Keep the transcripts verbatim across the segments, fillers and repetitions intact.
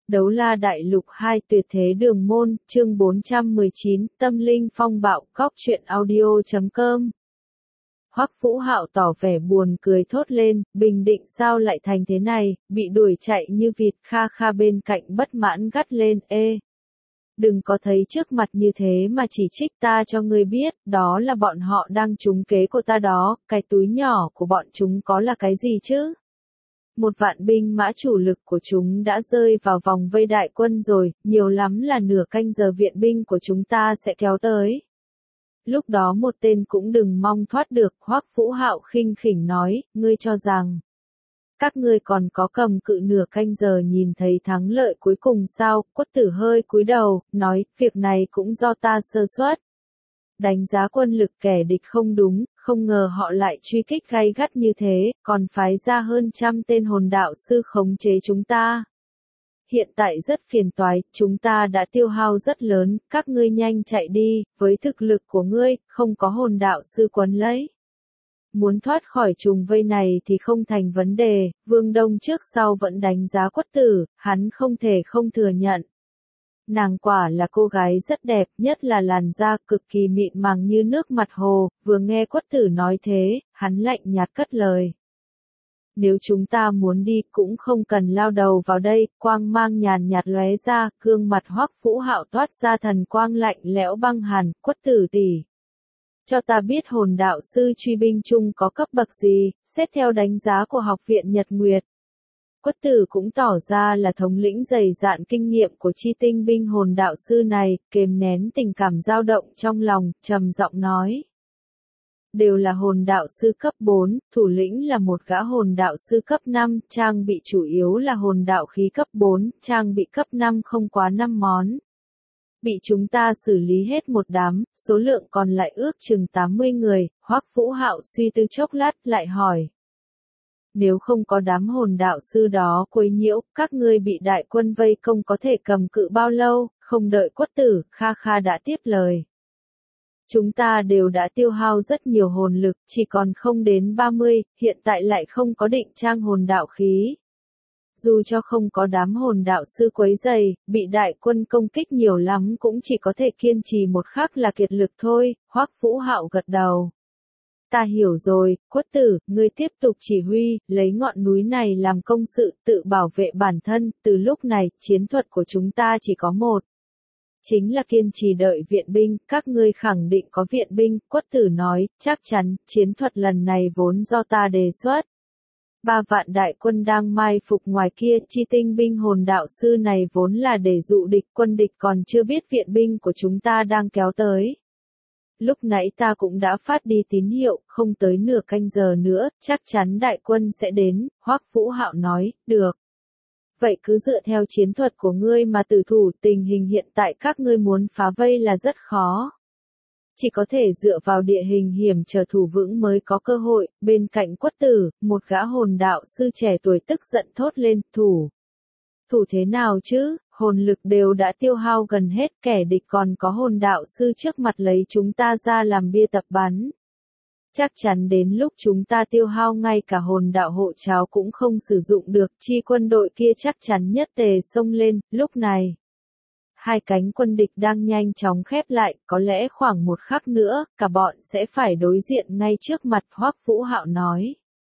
Đấu la đại lục hai tuyệt thế đường môn, chương bốn trăm mười chín, tâm linh phong bạo, góc truyện audio chấm com. Hoắc Vũ Hạo tỏ vẻ buồn cười thốt lên, Bình Định sao lại thành thế này, bị đuổi chạy như vịt. Kha Kha bên cạnh bất mãn gắt lên, ê. Đừng có thấy trước mặt như thế mà chỉ trích ta, cho ngươi biết, đó là bọn họ đang trúng kế của ta đó, cái túi nhỏ của bọn chúng có là cái gì chứ? Một vạn binh mã chủ lực của chúng đã rơi vào vòng vây đại quân rồi, nhiều lắm là nửa canh giờ viện binh của chúng ta sẽ kéo tới. Lúc đó một tên cũng đừng mong thoát được. Hoắc Vũ Hạo khinh khỉnh nói, ngươi cho rằng các ngươi còn có cầm cự nửa canh giờ nhìn thấy thắng lợi cuối cùng sao? Quất Tử hơi cúi đầu, nói, việc này cũng do ta sơ suất. Đánh giá quân lực kẻ địch không đúng, không ngờ họ lại truy kích gay gắt như thế, còn phái ra hơn trăm tên hồn đạo sư khống chế chúng ta. Hiện tại rất phiền toái, chúng ta đã tiêu hao rất lớn, các ngươi nhanh chạy đi, với thực lực của ngươi, không có hồn đạo sư quấn lấy. Muốn thoát khỏi trùng vây này thì không thành vấn đề. Vương Đông trước sau vẫn đánh giá Quất Tử, hắn không thể không thừa nhận. Nàng quả là cô gái rất đẹp, nhất là làn da cực kỳ mịn màng như nước mặt hồ. Vừa nghe Quất Tử nói thế, hắn lạnh nhạt cất lời. Nếu chúng ta muốn đi cũng không cần lao đầu vào đây. Quang mang nhàn nhạt lóe ra, gương mặt Hoắc Vũ Hạo toát ra thần quang lạnh lẽo băng hàn. Quất Tử tỷ, cho ta biết hồn đạo sư truy binh chung có cấp bậc gì, xét theo đánh giá của học viện Nhật Nguyệt. Quất Tử cũng tỏ ra là thống lĩnh dày dạn kinh nghiệm của chi tinh binh hồn đạo sư này, kềm nén tình cảm dao động trong lòng, trầm giọng nói. Đều là hồn đạo sư cấp bốn, thủ lĩnh là một gã hồn đạo sư cấp năm, trang bị chủ yếu là hồn đạo khí cấp bốn, trang bị cấp năm không quá năm món. Bị chúng ta xử lý hết một đám, số lượng còn lại ước chừng tám mươi người. Hoắc Vũ Hạo suy tư chốc lát lại hỏi. Nếu không có đám hồn đạo sư đó quấy nhiễu, các ngươi bị đại quân vây công có thể cầm cự bao lâu? Không đợi Quất Tử, Kha Kha đã tiếp lời. Chúng ta đều đã tiêu hao rất nhiều hồn lực, chỉ còn không đến ba mươi, hiện tại lại không có định trang hồn đạo khí. Dù cho không có đám hồn đạo sư quấy rầy, bị đại quân công kích nhiều lắm cũng chỉ có thể kiên trì một khắc là kiệt lực thôi. Hoắc Vũ Hạo gật đầu. Ta hiểu rồi, Quất Tử, ngươi tiếp tục chỉ huy, lấy ngọn núi này làm công sự, tự bảo vệ bản thân. Từ lúc này, chiến thuật của chúng ta chỉ có một. Chính là kiên trì đợi viện binh. Các ngươi khẳng định có viện binh. Quất Tử nói, chắc chắn, chiến thuật lần này vốn do ta đề xuất. Ba vạn đại quân đang mai phục ngoài kia, chi tinh binh hồn đạo sư này vốn là để dụ địch, quân địch còn chưa biết viện binh của chúng ta đang kéo tới. Lúc nãy ta cũng đã phát đi tín hiệu, không tới nửa canh giờ nữa, chắc chắn đại quân sẽ đến. Hoắc Vũ Hạo nói, được. Vậy cứ dựa theo chiến thuật của ngươi mà tử thủ, tình hình hiện tại các ngươi muốn phá vây là rất khó. Chỉ có thể dựa vào địa hình hiểm trở thủ vững mới có cơ hội. Bên cạnh Quất Tử, một gã hồn đạo sư trẻ tuổi tức giận thốt lên, thủ. Thủ thế nào chứ, hồn lực đều đã tiêu hao gần hết, kẻ địch còn có hồn đạo sư trước mặt lấy chúng ta ra làm bia tập bắn. Chắc chắn đến lúc chúng ta tiêu hao ngay cả hồn đạo hộ cháo cũng không sử dụng được, chi quân đội kia chắc chắn nhất tề xông lên. Lúc này, hai cánh quân địch đang nhanh chóng khép lại, có lẽ khoảng một khắc nữa, cả bọn sẽ phải đối diện ngay trước mặt. Hoắc Vũ Hạo nói.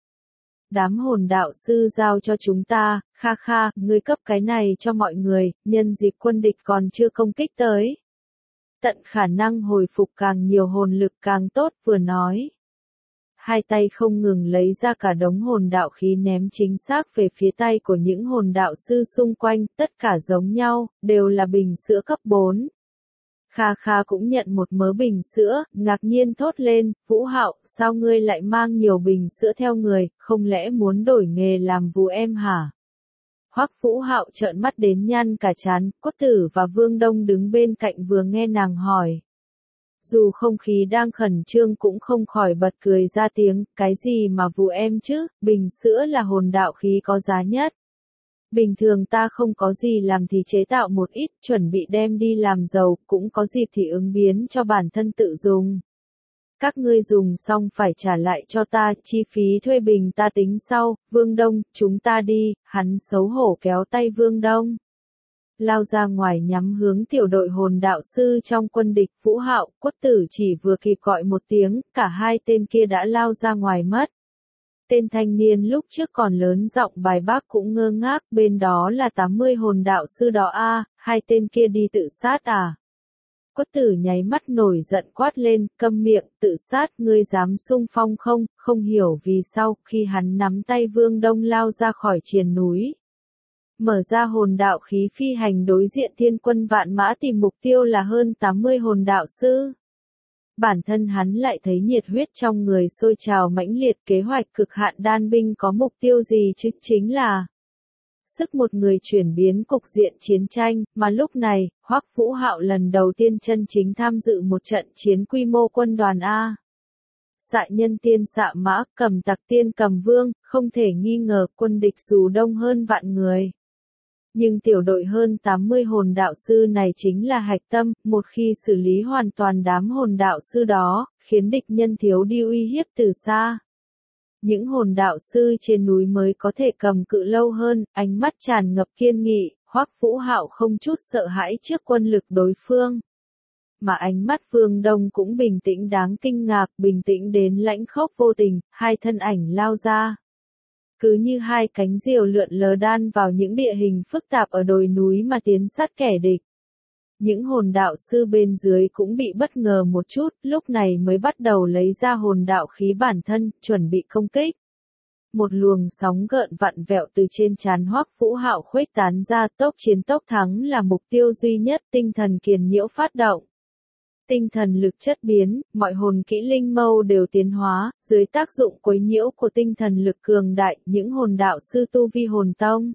Đám hồn đạo sư giao cho chúng ta. Kha Kha, ngươi cấp cái này cho mọi người, nhân dịp quân địch còn chưa công kích tới. Tận khả năng hồi phục càng nhiều hồn lực càng tốt. Vừa nói, hai tay không ngừng lấy ra cả đống hồn đạo khí ném chính xác về phía tay của những hồn đạo sư xung quanh, tất cả giống nhau, đều là bình sữa cấp bốn. Kha Kha cũng nhận một mớ bình sữa, ngạc nhiên thốt lên, Vũ Hạo, sao ngươi lại mang nhiều bình sữa theo người, không lẽ muốn đổi nghề làm vú em hả? Hoắc Vũ Hạo trợn mắt đến nhăn cả trán. Quất Tử và Vương Đông đứng bên cạnh vừa nghe nàng hỏi. Dù không khí đang khẩn trương cũng không khỏi bật cười ra tiếng, cái gì mà vú em chứ, bình sữa là hồn đạo khí có giá nhất. Bình thường ta không có gì làm thì chế tạo một ít, chuẩn bị đem đi làm giàu, cũng có dịp thì ứng biến cho bản thân tự dùng. Các ngươi dùng xong phải trả lại cho ta, chi phí thuê bình ta tính sau. Vương Đông, chúng ta đi. Hắn xấu hổ kéo tay Vương Đông. lao ra ngoài nhắm hướng tiểu đội hồn đạo sư trong quân địch. Vũ Hạo, Quất Tử chỉ vừa kịp gọi một tiếng, cả hai tên kia đã lao ra ngoài mất. Tên thanh niên lúc trước còn lớn giọng bài bác cũng ngơ ngác, bên đó là tám mươi hồn đạo sư đó a, hai tên kia đi tự sát à? Quất Tử nháy mắt nổi giận quát lên, câm miệng, tự sát, ngươi dám xung phong không? Không hiểu vì sao, khi hắn nắm tay Vương Đông lao ra khỏi triền núi, mở ra hồn đạo khí phi hành đối diện thiên quân vạn mã tìm mục tiêu là hơn tám mươi hồn đạo sư. Bản thân hắn lại thấy nhiệt huyết trong người sôi trào mãnh liệt. Kế hoạch cực hạn đan binh có mục tiêu gì chứ, chính là sức một người chuyển biến cục diện chiến tranh, mà lúc này, Hoắc Vũ Hạo lần đầu tiên chân chính tham dự một trận chiến quy mô quân đoàn A. Dại nhân tiên xạ mã, cầm tặc tiên cầm vương, không thể nghi ngờ quân địch dù đông hơn vạn người. Nhưng tiểu đội hơn tám mươi hồn đạo sư này chính là hạch tâm, một khi xử lý hoàn toàn đám hồn đạo sư đó, khiến địch nhân thiếu đi uy hiếp từ xa. Những hồn đạo sư trên núi mới có thể cầm cự lâu hơn, ánh mắt tràn ngập kiên nghị, Hoắc Vũ Hạo không chút sợ hãi trước quân lực đối phương. Mà ánh mắt Vương Đông cũng bình tĩnh đáng kinh ngạc, bình tĩnh đến lãnh khốc vô tình, hai thân ảnh lao ra. Cứ như hai cánh diều lượn lờ đan vào những địa hình phức tạp ở đồi núi mà tiến sát kẻ địch. Những hồn đạo sư bên dưới cũng bị bất ngờ một chút, lúc này mới bắt đầu lấy ra hồn đạo khí bản thân, chuẩn bị công kích. Một luồng sóng gợn vặn vẹo từ trên trán Hoắc Vũ Hạo khuếch tán ra, tốc chiến tốc thắng là mục tiêu duy nhất, tinh thần kiền nhiễu phát động. Tinh thần lực chất biến, mọi hồn kỹ linh mâu đều tiến hóa, dưới tác dụng quấy nhiễu của tinh thần lực cường đại, những hồn đạo sư tu vi hồn tông,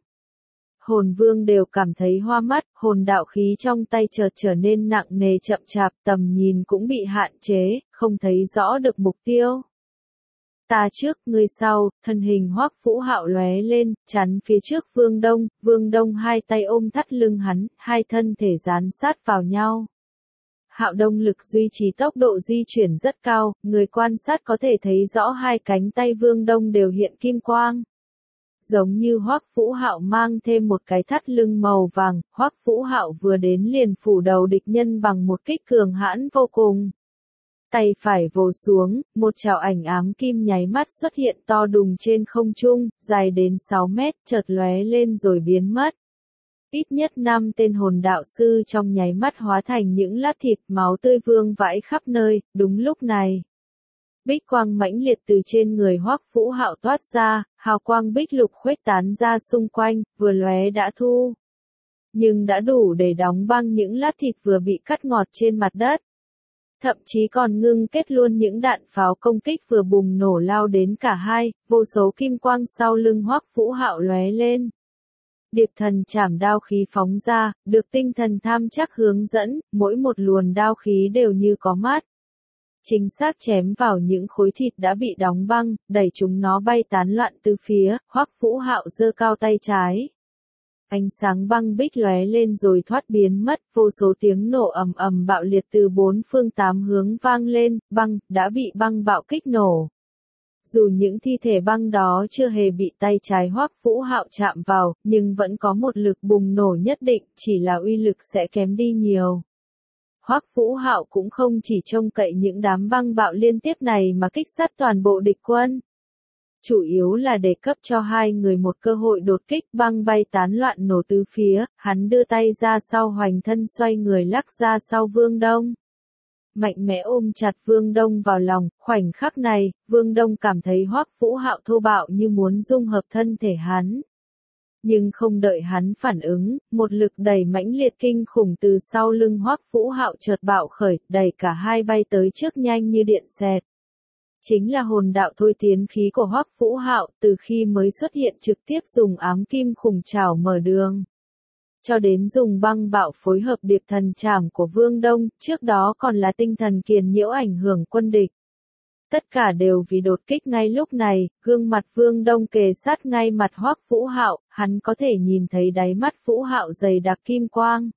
hồn vương đều cảm thấy hoa mắt, hồn đạo khí trong tay chợt trở nên nặng nề chậm chạp, tầm nhìn cũng bị hạn chế, không thấy rõ được mục tiêu. Ta trước, ngươi sau, thân hình Hoắc Vũ Hạo lóe lên, chắn phía trước Vương Đông, Vương Đông hai tay ôm thắt lưng hắn, hai thân thể dán sát vào nhau. Hạo Đông lực duy trì tốc độ di chuyển rất cao, người quan sát có thể thấy rõ hai cánh tay Vương Đông đều hiện kim quang. Giống như Hoắc Vũ Hạo mang thêm một cái thắt lưng màu vàng, Hoắc Vũ Hạo vừa đến liền phủ đầu địch nhân bằng một kích cường hãn vô cùng. Tay phải vồ xuống, một chảo ảnh ám kim nháy mắt xuất hiện to đùng trên không trung, dài đến sáu mét, chợt lóe lên rồi biến mất. Ít nhất năm tên hồn đạo sư trong nháy mắt hóa thành những lát thịt, máu tươi vương vãi khắp nơi. Đúng lúc này, bích quang mãnh liệt từ trên người Hoắc Vũ Hạo toát ra, hào quang bích lục khuếch tán ra xung quanh, vừa lóe đã thu. Nhưng đã đủ để đóng băng những lát thịt vừa bị cắt ngọt trên mặt đất. Thậm chí còn ngưng kết luôn những đạn pháo công kích vừa bùng nổ lao đến cả hai, vô số kim quang sau lưng Hoắc Vũ Hạo lóe lên. Điệp thần chảm đao khí phóng ra, được tinh thần tham chắc hướng dẫn, mỗi một luồn đao khí đều như có mắt. Chính xác chém vào những khối thịt đã bị đóng băng, đẩy chúng nó bay tán loạn từ phía. Hoắc Vũ Hạo giơ cao tay trái. Ánh sáng băng bích lóe lên rồi thoát biến mất, vô số tiếng nổ ầm ầm bạo liệt từ bốn phương tám hướng vang lên, băng đã bị băng bạo kích nổ. Dù những thi thể băng đó chưa hề bị tay trái Hoắc Vũ Hạo chạm vào, nhưng vẫn có một lực bùng nổ nhất định, chỉ là uy lực sẽ kém đi nhiều. Hoắc Vũ Hạo cũng không chỉ trông cậy những đám băng bạo liên tiếp này mà kích sát toàn bộ địch quân. Chủ yếu là để cấp cho hai người một cơ hội đột kích, băng bay tán loạn nổ tứ phía, hắn đưa tay ra sau hoành thân xoay người lắc ra sau Vương Đông. Mạnh mẽ ôm chặt Vương Đông vào lòng, khoảnh khắc này, Vương Đông cảm thấy Hoắc Vũ Hạo thô bạo như muốn dung hợp thân thể hắn. Nhưng không đợi hắn phản ứng, một lực đẩy mãnh liệt kinh khủng từ sau lưng Hoắc Vũ Hạo chợt bạo khởi, đẩy cả hai bay tới trước nhanh như điện xẹt. Chính là hồn đạo thôi tiến khí của Hoắc Vũ Hạo, từ khi mới xuất hiện trực tiếp dùng ám kim khủng trảo mở đường. Cho đến dùng băng bạo phối hợp điệp thần trảm của Vương Đông, trước đó còn là tinh thần kiền nhiễu ảnh hưởng quân địch. Tất cả đều vì đột kích ngay lúc này, gương mặt Vương Đông kề sát ngay mặt Hoắc Vũ Hạo, hắn có thể nhìn thấy đáy mắt Vũ Hạo dày đặc kim quang.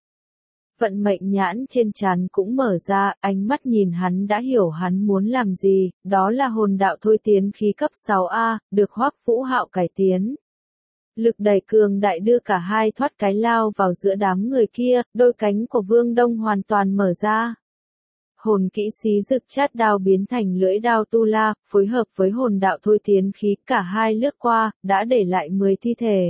Vận mệnh nhãn trên trán cũng mở ra, ánh mắt nhìn hắn đã hiểu hắn muốn làm gì, đó là hồn đạo thôi tiến khí cấp sáu A, được Hoắc Vũ Hạo cải tiến. Lực đẩy cường đại đưa cả hai thoát cái lao vào giữa đám người kia, đôi cánh của Vương Đông hoàn toàn mở ra. Hồn kỹ xí rực chát đao biến thành lưỡi đao tu la, phối hợp với hồn đạo thôi tiến khí, cả hai lướt qua, đã để lại mười thi thể.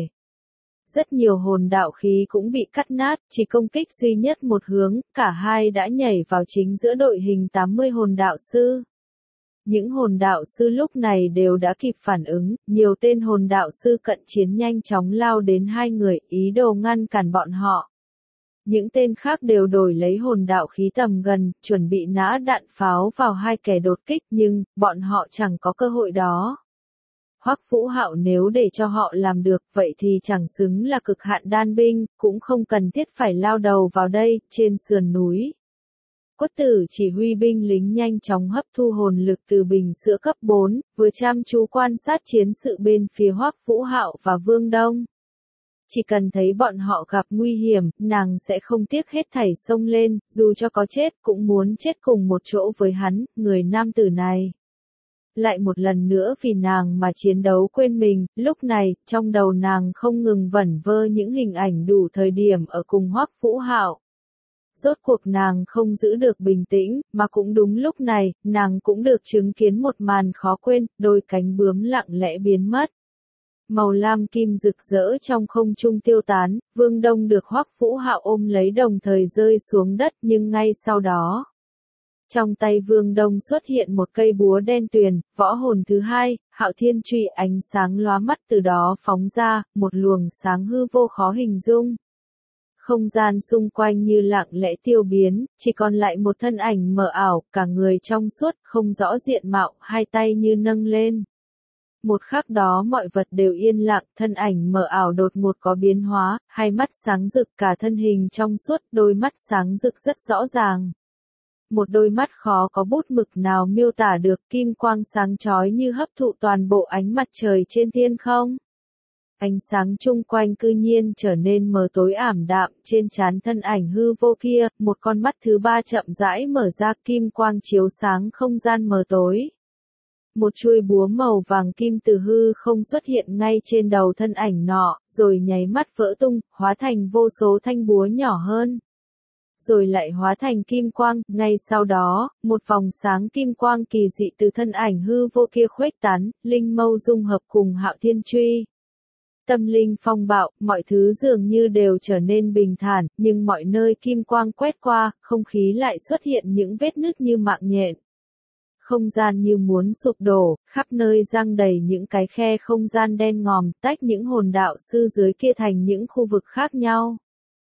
Rất nhiều hồn đạo khí cũng bị cắt nát, chỉ công kích duy nhất một hướng, cả hai đã nhảy vào chính giữa đội hình tám mươi hồn đạo sư. Những hồn đạo sư lúc này đều đã kịp phản ứng, nhiều tên hồn đạo sư cận chiến nhanh chóng lao đến hai người, ý đồ ngăn cản bọn họ. Những tên khác đều đổi lấy hồn đạo khí tầm gần, chuẩn bị nã đạn pháo vào hai kẻ đột kích, nhưng, bọn họ chẳng có cơ hội đó. Hoắc Vũ Hạo nếu để cho họ làm được, vậy thì chẳng xứng là cực hạn đan binh, cũng không cần thiết phải lao đầu vào đây, trên sườn núi. Quất Tử chỉ huy binh lính nhanh chóng hấp thu hồn lực từ bình sữa cấp bốn, vừa chăm chú quan sát chiến sự bên phía Hoắc Vũ Hạo và Vương Đông. Chỉ cần thấy bọn họ gặp nguy hiểm, nàng sẽ không tiếc hết thảy xông lên, dù cho có chết cũng muốn chết cùng một chỗ với hắn, người nam tử này. Lại một lần nữa vì nàng mà chiến đấu quên mình, lúc này, trong đầu nàng không ngừng vẩn vơ những hình ảnh đủ thời điểm ở cùng Hoắc Vũ Hạo. Rốt cuộc nàng không giữ được bình tĩnh, mà cũng đúng lúc này, nàng cũng được chứng kiến một màn khó quên, đôi cánh bướm lặng lẽ biến mất. Màu lam kim rực rỡ trong không trung tiêu tán, Vương Đông được Hoắc Vũ Hạo ôm lấy đồng thời rơi xuống đất, nhưng ngay sau đó, trong tay Vương Đông xuất hiện một cây búa đen tuyền, võ hồn thứ hai, Hạo Thiên Truy, ánh sáng lóa mắt từ đó phóng ra, một luồng sáng hư vô khó hình dung. Không gian xung quanh như lặng lẽ tiêu biến, chỉ còn lại một thân ảnh mờ ảo, cả người trong suốt, không rõ diện mạo, hai tay như nâng lên. Một khắc đó mọi vật đều yên lặng, thân ảnh mờ ảo đột ngột có biến hóa, hai mắt sáng rực, cả thân hình trong suốt, đôi mắt sáng rực rất rõ ràng. Một đôi mắt khó có bút mực nào miêu tả được, kim quang sáng chói như hấp thụ toàn bộ ánh mặt trời trên thiên không. Ánh sáng chung quanh cư nhiên trở nên mờ tối ảm đạm, trên trán thân ảnh hư vô kia, một con mắt thứ ba chậm rãi mở ra, kim quang chiếu sáng không gian mờ tối. Một chuôi búa màu vàng kim từ hư không xuất hiện ngay trên đầu thân ảnh nọ, rồi nháy mắt vỡ tung, hóa thành vô số thanh búa nhỏ hơn. Rồi lại hóa thành kim quang, ngay sau đó, một vòng sáng kim quang kỳ dị từ thân ảnh hư vô kia khuếch tán, linh mâu dung hợp cùng Hạo Thiên Truy. Tâm linh phong bạo, mọi thứ dường như đều trở nên bình thản, nhưng mọi nơi kim quang quét qua, không khí lại xuất hiện những vết nứt như mạng nhện. Không gian như muốn sụp đổ, khắp nơi răng đầy những cái khe không gian đen ngòm, tách những hồn đạo sư dưới kia thành những khu vực khác nhau.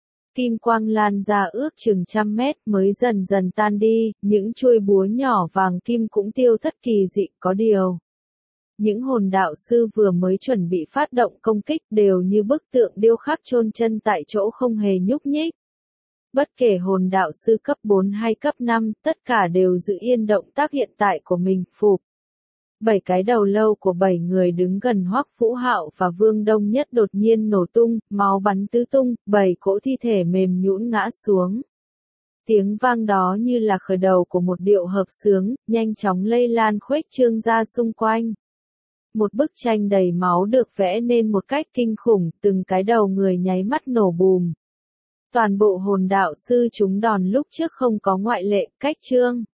Kim quang lan ra ước chừng trăm mét mới dần dần tan đi, những chuôi búa nhỏ vàng kim cũng tiêu thất kỳ dị, có điều. Những hồn đạo sư vừa mới chuẩn bị phát động công kích đều như bức tượng điêu khắc chôn chân tại chỗ không hề nhúc nhích. Bất kể hồn đạo sư cấp bốn hay cấp năm, tất cả đều giữ yên động tác hiện tại của mình, phụp. Bảy cái đầu lâu của bảy người đứng gần Hoắc Vũ Hạo và Vương Đông Nhất đột nhiên nổ tung, máu bắn tứ tung, bảy cỗ thi thể mềm nhũn ngã xuống. Tiếng vang đó như là khởi đầu của một điệu hợp xướng, nhanh chóng lây lan khuếch trương ra xung quanh. Một bức tranh đầy máu được vẽ nên một cách kinh khủng, từng cái đầu người nháy mắt nổ bùm. Toàn bộ hồn đạo sư chúng đòn lúc trước không có ngoại lệ, cách trương.